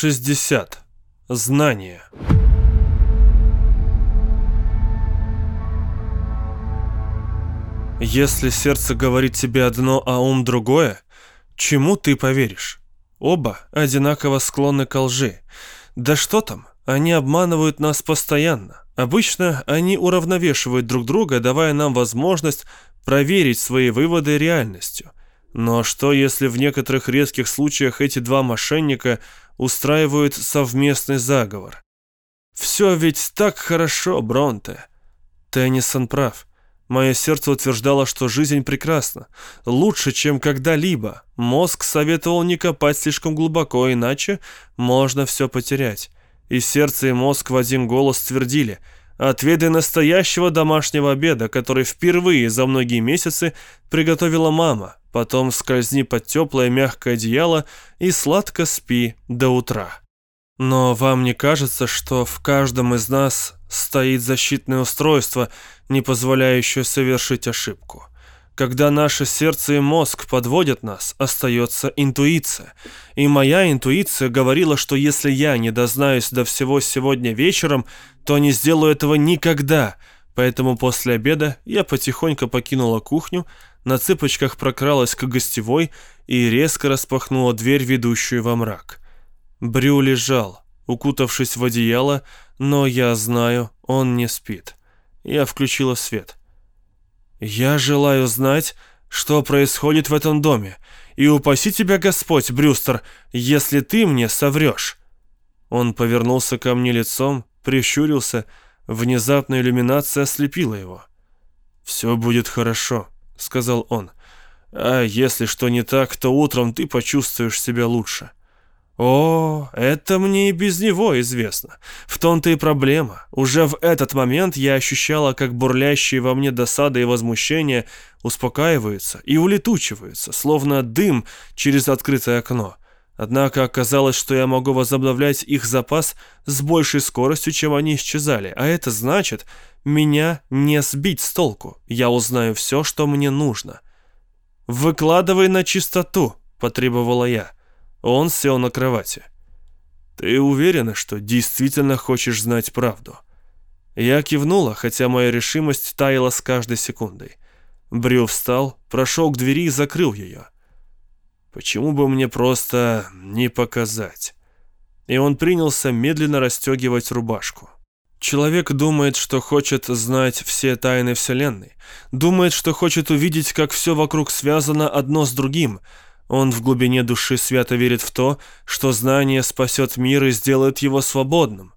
60. Знание. Если сердце говорит тебе одно, а ум другое, чему ты поверишь? Оба одинаково склонны к лжи. Да что там, они обманывают нас постоянно. Обычно они уравновешивают друг друга, давая нам возможность проверить свои выводы реальностью. Но что, если в некоторых редких случаях эти два мошенника устраивают совместный заговор? Все ведь так хорошо, Бронте. Теннисон прав. Мое сердце утверждало, что жизнь прекрасна, лучше, чем когда-либо. Мозг советовал не копать слишком глубоко, иначе можно все потерять. И сердце, и мозг в один голос твердили: отведай настоящего домашнего обеда, который впервые за многие месяцы приготовила мама. Потом скользни под теплое мягкое одеяло и сладко спи до утра. Но вам не кажется, что в каждом из нас стоит защитное устройство, не позволяющее совершить ошибку? Когда наше сердце и мозг подводят нас, остается интуиция. И моя интуиция говорила, что если я не дознаюсь до всего сегодня вечером, то не сделаю этого никогда. Поэтому после обеда я потихоньку покинула кухню, на цыпочках прокралась к гостевой и резко распахнула дверь, ведущую во мрак. Брю лежал, укутавшись в одеяло, но я знаю, он не спит. Я включила свет. «Я желаю знать, что происходит в этом доме, и упаси тебя Господь, Брюстер, если ты мне соврешь». Он повернулся ко мне лицом, прищурился, внезапная иллюминация ослепила его. «Все будет хорошо», — сказал он. «А если что не так, то утром ты почувствуешь себя лучше». О, это мне и без него известно. В том-то и проблема. Уже в этот момент я ощущала, как бурлящие во мне досада и возмущение успокаиваются и улетучиваются, словно дым через открытое окно. Однако оказалось, что я могу возобновлять их запас с большей скоростью, чем они исчезали, а это значит, меня не сбить с толку. Я узнаю все, что мне нужно. «Выкладывай на чистоту», — потребовала я. Он сел на кровати. «Ты уверена, что действительно хочешь знать правду?» Я кивнула, хотя моя решимость таяла с каждой секундой. Брю встал, прошел к двери и закрыл ее. «Почему бы мне просто не показать?» И он принялся медленно расстегивать рубашку. Человек думает, что хочет знать все тайны Вселенной. Думает, что хочет увидеть, как все вокруг связано одно с другим. Он в глубине души свято верит в то, что знание спасет мир и сделает его свободным.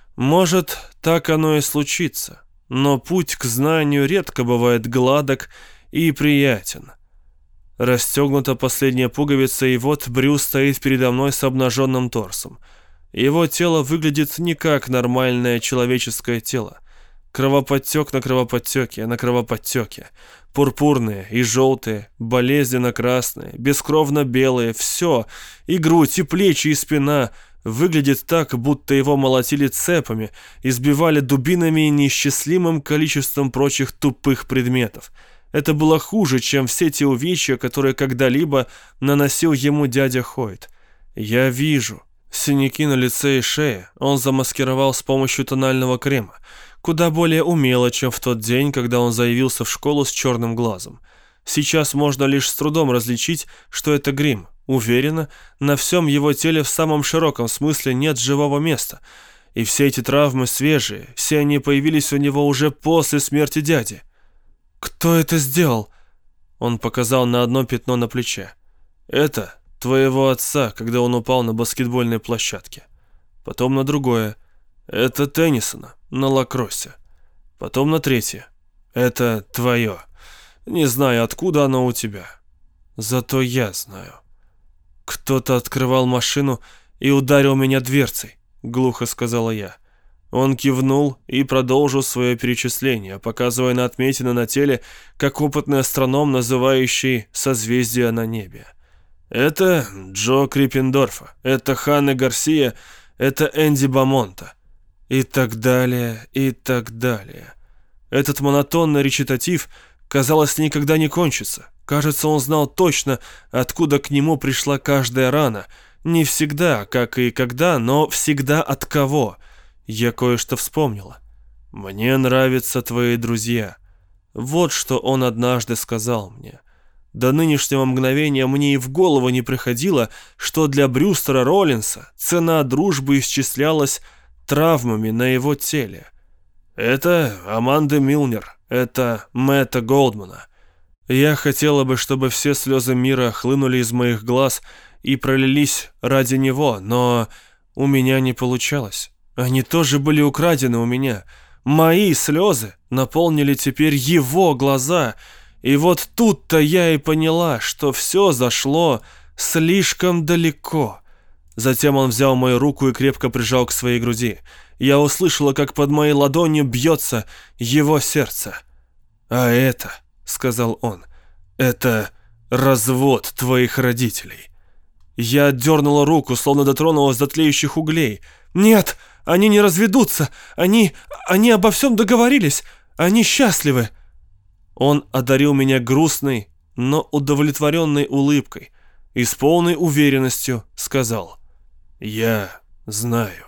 Может, так оно и случится, но путь к знанию редко бывает гладок и приятен. Расстегнута последняя пуговица, и вот Брю стоит передо мной с обнаженным торсом. Его тело выглядит не как нормальное человеческое тело. Кровоподтек на кровоподтеке, на кровоподтеке. Пурпурные и желтые, болезненно-красные, бескровно-белые, все, и грудь, и плечи, и спина, выглядит так, будто его молотили цепами, избивали дубинами и неисчислимым количеством прочих тупых предметов. Это было хуже, чем все те увечья, которые когда-либо наносил ему дядя Хойт. Я вижу. Синяки на лице и шее он замаскировал с помощью тонального крема, куда более умело, чем в тот день, когда он заявился в школу с черным глазом. Сейчас можно лишь с трудом различить, что это грим. Уверенно, на всем его теле в самом широком смысле нет живого места. И все эти травмы свежие, все они появились у него уже после смерти дяди. «Кто это сделал?» Он показал на одно пятно на плече. «Это твоего отца, когда он упал на баскетбольной площадке. Потом на другое. Это Теннисона на лакроссе. Потом на третье. Это твое. Не знаю, откуда оно у тебя. Зато я знаю. Кто-то открывал машину и ударил меня дверцей», — глухо сказала я. Он кивнул и продолжил свое перечисление, показывая на отметины на теле, как опытный астроном, называющий созвездия на небе. «Это Джо Криппендорфа, это Ханна Гарсия, это Энди Бамонта». И так далее, и так далее. Этот монотонный речитатив, казалось, никогда не кончится. Кажется, он знал точно, откуда к нему пришла каждая рана, Не всегда, как и когда, но всегда от кого. Я кое-что вспомнила. «Мне нравятся твои друзья». Вот что он однажды сказал мне. До нынешнего мгновения мне и в голову не приходило, что для Брюстера Роллинса цена дружбы исчислялась травмами на его теле. Это Аманда Милнер, это Мэтта Голдмана. Я хотела бы, чтобы все слезы мира хлынули из моих глаз и пролились ради него, но у меня не получалось. Они тоже были украдены у меня. Мои слезы наполнили теперь его глаза, и вот тут-то я и поняла, что все зашло слишком далеко. Затем он взял мою руку и крепко прижал к своей груди. Я услышала, как под моей ладонью бьется его сердце. «А это, — сказал он, — это развод твоих родителей». Я отдернула руку, словно дотронулась до тлеющих углей. «Нет, они не разведутся! Они обо всем договорились! Они счастливы!» Он одарил меня грустной, но удовлетворенной улыбкой и с полной уверенностью сказал: «Я знаю».